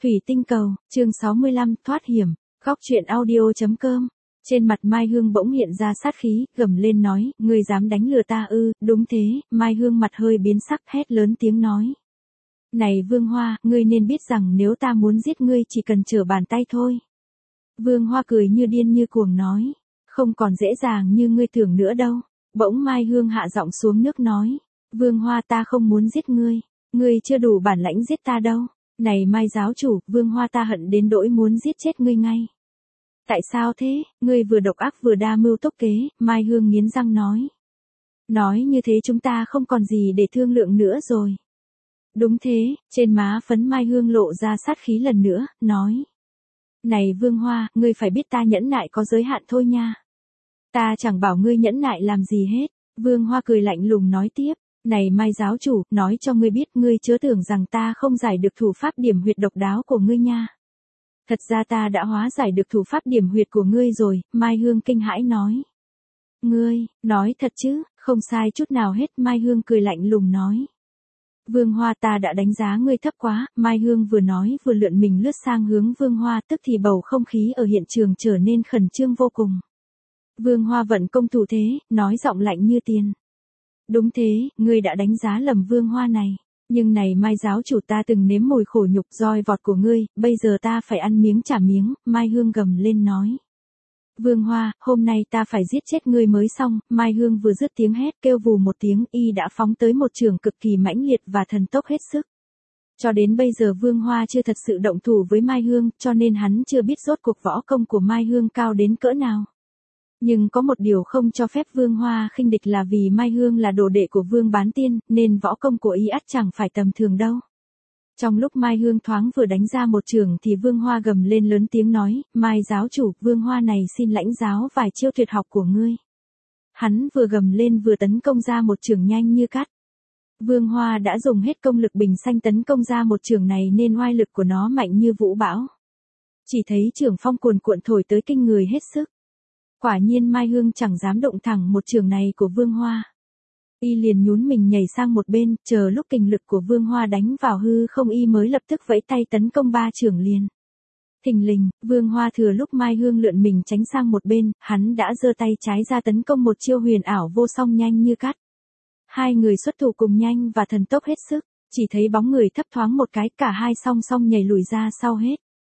Thủy tinh cầu, chương 65, thoát hiểm, góc truyện audio.com. Trên mặt Mai Hương bỗng hiện ra sát khí, gầm lên nói, ngươi dám đánh lừa ta ư? Đúng thế. Mai Hương mặt hơi biến sắc, hét lớn tiếng nói. Này Vương Hoa, ngươi nên biết rằng nếu ta muốn giết ngươi chỉ cần trở bàn tay thôi. Vương Hoa cười như điên như cuồng nói, không còn dễ dàng như ngươi tưởng nữa đâu. Bỗng Mai Hương hạ giọng xuống nước nói, Vương Hoa, ta không muốn giết ngươi chưa đủ bản lãnh giết ta đâu. Này Mai giáo chủ, Vương Hoa ta hận đến nỗi muốn giết chết ngươi ngay. Tại sao thế? Ngươi vừa độc ác vừa đa mưu tốc kế. Mai Hương nghiến răng nói. Nói như thế chúng ta không còn gì để thương lượng nữa rồi. Đúng thế. Trên má phấn Mai Hương lộ ra sát khí lần nữa, nói. Này Vương Hoa, ngươi phải biết ta nhẫn nại có giới hạn thôi nha. Ta chẳng bảo ngươi nhẫn nại làm gì hết. Vương Hoa cười lạnh lùng nói tiếp. Này Mai giáo chủ, nói cho ngươi biết, ngươi chớ tưởng rằng ta không giải được thủ pháp điểm huyệt độc đáo của ngươi nha. Thật ra ta đã hóa giải được thủ pháp điểm huyệt của ngươi rồi. Mai Hương kinh hãi nói. Ngươi, nói thật chứ? Không sai chút nào hết. Mai Hương cười lạnh lùng nói. Vương Hoa, ta đã đánh giá ngươi thấp quá. Mai Hương vừa nói vừa lượn mình lướt sang hướng Vương Hoa, tức thì bầu không khí ở hiện trường trở nên khẩn trương vô cùng. Vương Hoa vận công thủ thế, nói giọng lạnh như tiền. Đúng thế, ngươi đã đánh giá lầm Vương Hoa này. Nhưng này Mai giáo chủ, ta từng nếm mùi khổ nhục roi vọt của ngươi, bây giờ ta phải ăn miếng trả miếng. Mai Hương gầm lên nói. Vương Hoa, hôm nay ta phải giết chết ngươi mới xong. Mai Hương vừa dứt tiếng hét, kêu vù một tiếng, y đã phóng tới một trường cực kỳ mãnh liệt và thần tốc hết sức. Cho đến bây giờ Vương Hoa chưa thật sự động thủ với Mai Hương, cho nên hắn chưa biết rốt cuộc võ công của Mai Hương cao đến cỡ nào. Nhưng có một điều không cho phép Vương Hoa khinh địch là vì Mai Hương là đồ đệ của Vương Bán Tiên, nên võ công của y ắt chẳng phải tầm thường đâu. Trong lúc Mai Hương thoáng vừa đánh ra một trường thì Vương Hoa gầm lên lớn tiếng nói, Mai giáo chủ, Vương Hoa này xin lãnh giáo vài chiêu tuyệt học của ngươi. Hắn vừa gầm lên vừa tấn công ra một trường nhanh như cắt. Vương Hoa đã dùng hết công lực bình xanh tấn công ra một trường này nên oai lực của nó mạnh như vũ bão. Chỉ thấy trường phong cuồn cuộn thổi tới kinh người hết sức. Quả nhiên Mai Hương chẳng dám động thẳng một trường này của Vương Hoa. Y liền nhún mình nhảy sang một bên, chờ lúc kình lực của Vương Hoa đánh vào hư không y mới lập tức vẫy tay tấn công ba trường liền. Thình lình, Vương Hoa thừa lúc Mai Hương lượn mình tránh sang một bên, hắn đã giơ tay trái ra tấn công một chiêu huyền ảo vô song nhanh như cắt. Hai người xuất thủ cùng nhanh và thần tốc hết sức, chỉ thấy bóng người thấp thoáng một cái, cả hai song song nhảy lùi ra sau hết.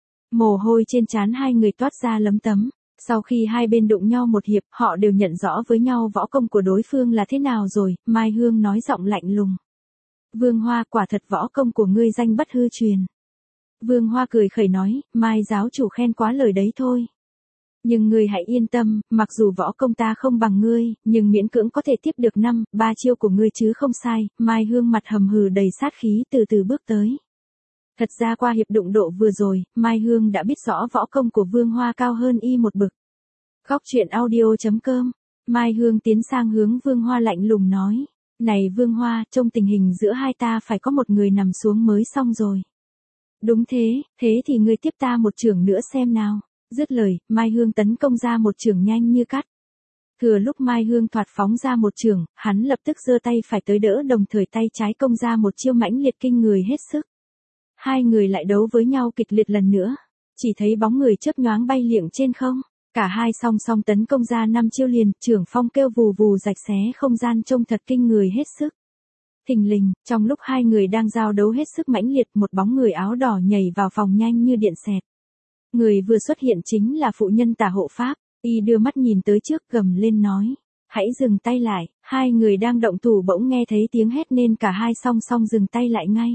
Mồ hôi trên trán hai người toát ra lấm tấm. Sau khi hai bên đụng nhau một hiệp, họ đều nhận rõ với nhau võ công của đối phương là thế nào rồi. Mai Hương nói giọng lạnh lùng. Vương Hoa, quả thật võ công của ngươi danh bất hư truyền. Vương Hoa cười khẩy nói, Mai giáo chủ khen quá lời đấy thôi. Nhưng ngươi hãy yên tâm, mặc dù võ công ta không bằng ngươi, nhưng miễn cưỡng có thể tiếp được 5-3 chiêu của ngươi chứ không sai. Mai Hương mặt hầm hừ đầy sát khí từ từ bước tới. Thật ra qua hiệp đụng độ vừa rồi, Mai Hương đã biết rõ võ công của Vương Hoa cao hơn y một bậc. Góc truyện audio.com. Mai Hương tiến sang hướng Vương Hoa lạnh lùng nói. Này Vương Hoa, trong tình hình giữa hai ta phải có một người nằm xuống mới xong rồi. Đúng thế, thế thì ngươi tiếp ta một chưởng nữa xem nào. Dứt lời, Mai Hương tấn công ra một chưởng nhanh như cắt. Thừa lúc Mai Hương thoạt phóng ra một chưởng, hắn lập tức giơ tay phải tới đỡ, đồng thời tay trái công ra một chiêu mãnh liệt kinh người hết sức. Hai người lại đấu với nhau kịch liệt lần nữa. Chỉ thấy bóng người chớp nhoáng bay liệng trên không. Cả hai song song tấn công ra 5 chiêu liền, trưởng phong kêu vù vù rạch xé không gian trông thật kinh người hết sức. Thình lình, trong lúc hai người đang giao đấu hết sức mãnh liệt, một bóng người áo đỏ nhảy vào phòng nhanh như điện xẹt. Người vừa xuất hiện chính là phụ nhân Tả Hộ Pháp. Y đưa mắt nhìn tới trước, gầm lên nói. Hãy dừng tay lại. Hai người đang động thủ bỗng nghe thấy tiếng hét nên cả hai song song dừng tay lại ngay.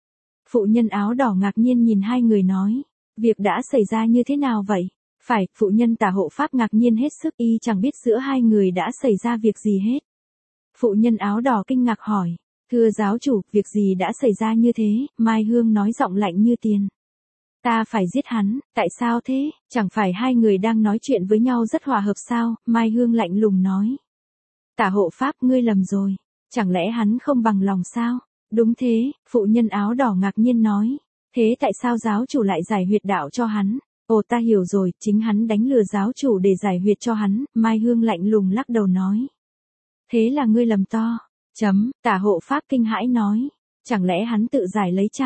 Phụ nhân áo đỏ ngạc nhiên nhìn hai người nói. Việc đã xảy ra như thế nào vậy? Phải, phụ nhân Tả Hộ Pháp ngạc nhiên hết sức, y chẳng biết giữa hai người đã xảy ra việc gì hết. Phụ nhân áo đỏ kinh ngạc hỏi. Thưa giáo chủ, việc gì đã xảy ra như thế? Mai Hương nói giọng lạnh như tiền. Ta phải giết hắn, tại sao thế? Chẳng phải hai người đang nói chuyện với nhau rất hòa hợp sao? Mai Hương lạnh lùng nói. Tả Hộ Pháp, ngươi lầm rồi. Chẳng lẽ hắn không bằng lòng sao? Đúng thế, phụ nhân áo đỏ ngạc nhiên nói. Thế tại sao giáo chủ lại giải huyệt đạo cho hắn? Ồ, ta hiểu rồi, chính hắn đánh lừa giáo chủ để giải huyệt cho hắn. Mai Hương lạnh lùng lắc đầu nói. Thế là ngươi lầm to. Tả Hộ Pháp kinh hãi nói. Chẳng lẽ hắn tự giải lấy chăng?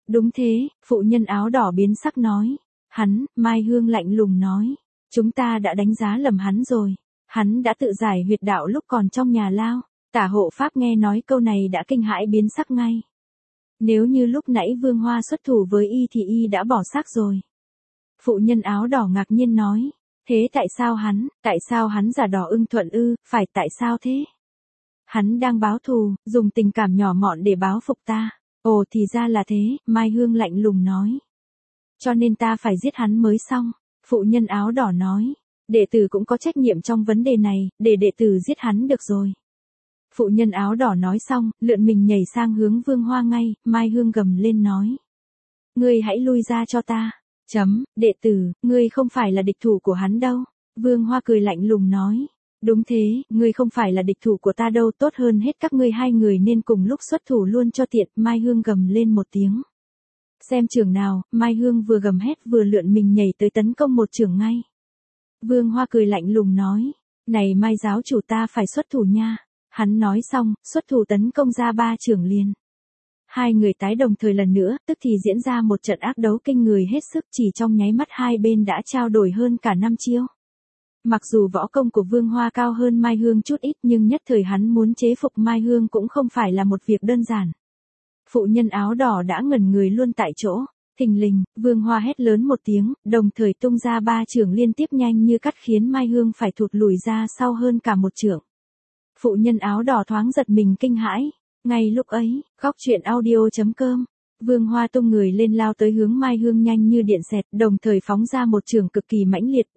Đúng thế, phụ nhân áo đỏ biến sắc nói. Hắn, Mai Hương lạnh lùng nói. Chúng ta đã đánh giá lầm hắn rồi. Hắn đã tự giải huyệt đạo lúc còn trong nhà lao. Tả hộ pháp nghe nói câu này đã kinh hãi biến sắc ngay. Nếu như lúc nãy Vương Hoa xuất thủ với y thì y đã bỏ xác rồi. Phụ nhân áo đỏ ngạc nhiên nói. Thế tại sao hắn giả đỏ ưng thuận ư, phải tại sao thế? Hắn đang báo thù, dùng tình cảm nhỏ mọn để báo phục ta. Ồ thì ra là thế, Mai Hương lạnh lùng nói. Cho nên ta phải giết hắn mới xong. Phụ nhân áo đỏ nói. Đệ tử cũng có trách nhiệm trong vấn đề này, để đệ tử giết hắn được rồi. Phụ nhân áo đỏ nói xong, lượn mình nhảy sang hướng Vương Hoa ngay, Mai Hương gầm lên nói. Ngươi hãy lui ra cho ta. Đệ tử, ngươi không phải là địch thủ của hắn đâu. Vương Hoa cười lạnh lùng nói. Đúng thế, ngươi không phải là địch thủ của ta đâu, tốt hơn hết các ngươi hai người nên cùng lúc xuất thủ luôn cho tiện, Mai Hương gầm lên một tiếng. Xem chưởng nào, Mai Hương vừa gầm hét vừa lượn mình nhảy tới tấn công một chưởng ngay. Vương Hoa cười lạnh lùng nói. Này Mai giáo chủ ta phải xuất thủ nha. Hắn nói xong, xuất thủ tấn công ra 3 chưởng liền. Hai người tái đồng thời lần nữa, tức thì diễn ra một trận ác đấu kinh người hết sức, chỉ trong nháy mắt hai bên đã trao đổi hơn cả 5 chiêu. Mặc dù võ công của Vương Hoa cao hơn Mai Hương chút ít nhưng nhất thời hắn muốn chế phục Mai Hương cũng không phải là một việc đơn giản. Phụ nhân áo đỏ đã ngẩn người luôn tại chỗ. Thình lình, Vương Hoa hét lớn một tiếng, đồng thời tung ra 3 chưởng liên tiếp nhanh như cắt khiến Mai Hương phải thụt lùi ra sau hơn cả một chưởng. Phụ nhân áo đỏ thoáng giật mình kinh hãi. Ngay lúc ấy, góc truyện audio.com, Vương Hoa tung người lên lao tới hướng Mai Hương nhanh như điện xẹt, đồng thời phóng ra một chưởng cực kỳ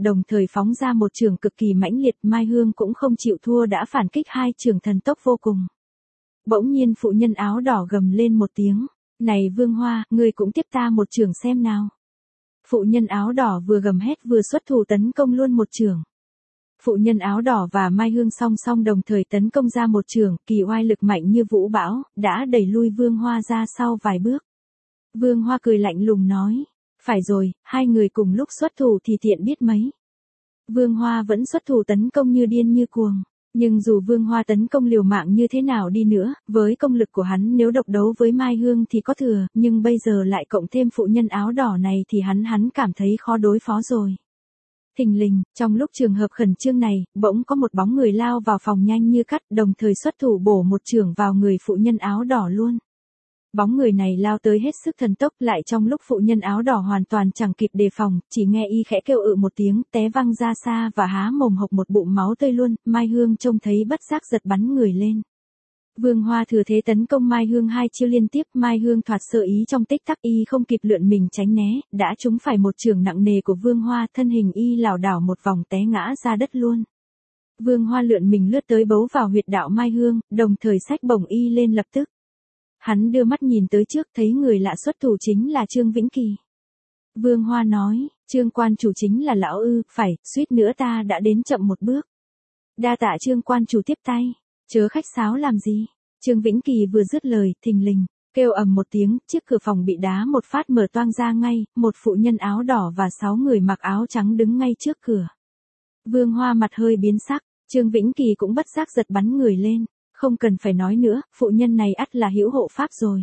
mãnh liệt, Mai Hương cũng không chịu thua đã phản kích 2 chưởng thần tốc vô cùng. Bỗng nhiên phụ nhân áo đỏ gầm lên một tiếng. Này Vương Hoa, ngươi cũng tiếp ta một chưởng xem nào. Phụ nhân áo đỏ vừa gầm hét vừa xuất thủ tấn công luôn một chưởng. Phụ nhân áo đỏ và Mai Hương song song đồng thời tấn công ra một chưởng, kỳ oai lực mạnh như vũ bão, đã đẩy lui Vương Hoa ra sau vài bước. Vương Hoa cười lạnh lùng nói. Phải rồi, hai người cùng lúc xuất thủ thì tiện biết mấy. Vương Hoa vẫn xuất thủ tấn công như điên như cuồng. Nhưng dù Vương Hoa tấn công liều mạng như thế nào đi nữa, với công lực của hắn nếu độc đấu với Mai Hương thì có thừa, nhưng bây giờ lại cộng thêm phụ nhân áo đỏ này thì hắn cảm thấy khó đối phó rồi. Thình lình, trong lúc trường hợp khẩn trương này, bỗng có một bóng người lao vào phòng nhanh như cắt, đồng thời xuất thủ bổ một chưởng vào người phụ nhân áo đỏ luôn. Bóng người này lao tới hết sức thần tốc, lại trong lúc phụ nhân áo đỏ hoàn toàn chẳng kịp đề phòng, chỉ nghe y khẽ kêu một tiếng, té văng ra xa và há mồm hộc một bụng máu tươi luôn. Mai Hương trông thấy bất giác giật bắn người lên. Vương Hoa thừa thế tấn công Mai Hương 2 chiêu liên tiếp, Mai Hương thoạt sơ ý trong tích tắc y không kịp lượn mình tránh né, đã trúng phải một chưởng nặng nề của Vương Hoa, thân hình y lảo đảo một vòng té ngã ra đất luôn. Vương Hoa lượn mình lướt tới bấu vào huyệt đạo Mai Hương, đồng thời xách bổng y lên lập tức. Hắn đưa mắt nhìn tới trước thấy người lạ xuất thủ chính là Trương Vĩnh Kỳ. Vương Hoa nói, Trương quan chủ chính là lão ư, phải, suýt nữa ta đã đến chậm một bước. Đa tạ Trương quan chủ tiếp tay, chớ khách sáo làm gì. Trương Vĩnh Kỳ vừa dứt lời, thình lình, kêu ầm một tiếng, chiếc cửa phòng bị đá một phát mở toang ra ngay, một phụ nhân áo đỏ và 6 người mặc áo trắng đứng ngay trước cửa. Vương Hoa mặt hơi biến sắc, Trương Vĩnh Kỳ cũng bất giác giật bắn người lên. Không cần phải nói nữa, phụ nhân này ắt là Hữu Hộ Pháp rồi.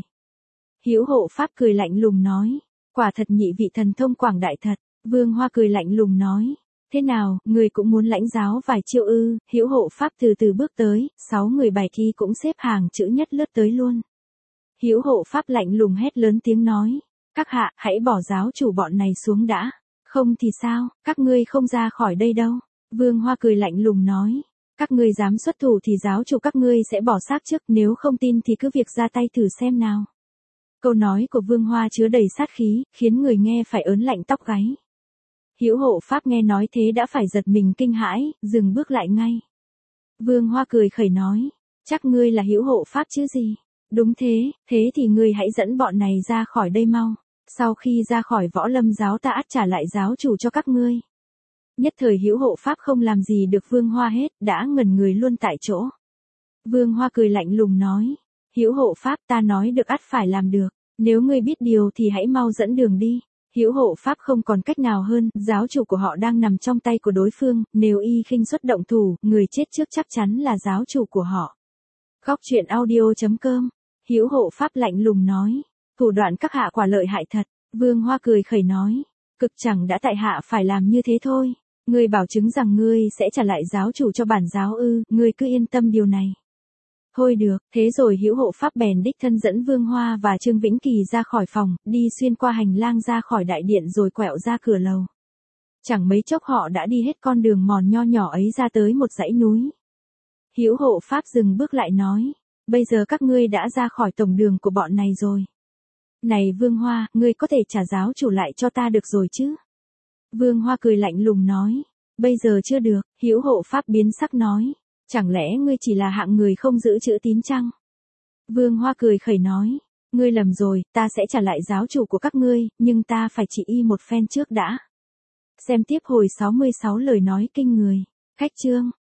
Hữu Hộ Pháp cười lạnh lùng nói, quả thật nhị vị thần thông quảng đại thật. Vương Hoa cười lạnh lùng nói, thế nào, người cũng muốn lãnh giáo vài chiêu ư? Hữu Hộ Pháp từ từ bước tới, 6 người bài thi cũng xếp hàng chữ nhất lướt tới luôn. Hữu Hộ Pháp lạnh lùng hét lớn tiếng nói, các hạ, hãy bỏ giáo chủ bọn này xuống đã. Không thì sao, các ngươi không ra khỏi đây đâu. Vương Hoa cười lạnh lùng nói. Các ngươi dám xuất thủ thì giáo chủ các ngươi sẽ bỏ xác trước, nếu không tin thì cứ việc ra tay thử xem nào. Câu nói của Vương Hoa chứa đầy sát khí, khiến người nghe phải ớn lạnh tóc gáy. Hữu Hộ Pháp nghe nói thế đã phải giật mình kinh hãi, dừng bước lại ngay. Vương Hoa cười khẩy nói, chắc ngươi là Hữu Hộ Pháp chứ gì? Đúng thế, thế thì ngươi hãy dẫn bọn này ra khỏi đây mau. Sau khi ra khỏi Võ Lâm giáo ta ắt trả lại giáo chủ cho các ngươi. Nhất thời Hữu Hộ Pháp không làm gì được Vương Hoa hết, đã ngẩn người luôn tại chỗ. Vương Hoa cười lạnh lùng nói, Hữu Hộ Pháp ta nói được ắt phải làm được, nếu ngươi biết điều thì hãy mau dẫn đường đi. Hữu Hộ Pháp không còn cách nào hơn, giáo chủ của họ đang nằm trong tay của đối phương, nếu y khinh suất động thủ, người chết trước chắc chắn là giáo chủ của họ. Góc truyện audio.com, Hữu Hộ Pháp lạnh lùng nói, Thủ đoạn các hạ quả lợi hại thật, Vương Hoa cười khẩy nói. Cực chẳng đã tại hạ phải làm như thế thôi. Ngươi bảo chứng rằng ngươi sẽ trả lại giáo chủ cho bản giáo ư, ngươi cứ yên tâm điều này. Thôi được, thế rồi hữu hộ pháp bèn đích thân dẫn Vương Hoa và Trương Vĩnh Kỳ ra khỏi phòng, đi xuyên qua hành lang ra khỏi đại điện rồi quẹo ra cửa lầu. Chẳng mấy chốc họ đã đi hết con đường mòn nho nhỏ ấy ra tới một dãy núi. Hữu hộ pháp dừng bước lại nói, bây giờ các ngươi đã ra khỏi tổng đường của bọn này rồi. Này Vương Hoa, ngươi có thể trả giáo chủ lại cho ta được rồi chứ? Vương Hoa cười lạnh lùng nói, bây giờ chưa được. Hữu hộ pháp biến sắc nói, chẳng lẽ ngươi chỉ là hạng người không giữ chữ tín chăng? Vương Hoa cười khẩy nói, ngươi lầm rồi, ta sẽ trả lại giáo chủ của các ngươi, nhưng ta phải chỉ y một phen trước đã. Xem tiếp hồi 66 lời nói kinh người. Khách chương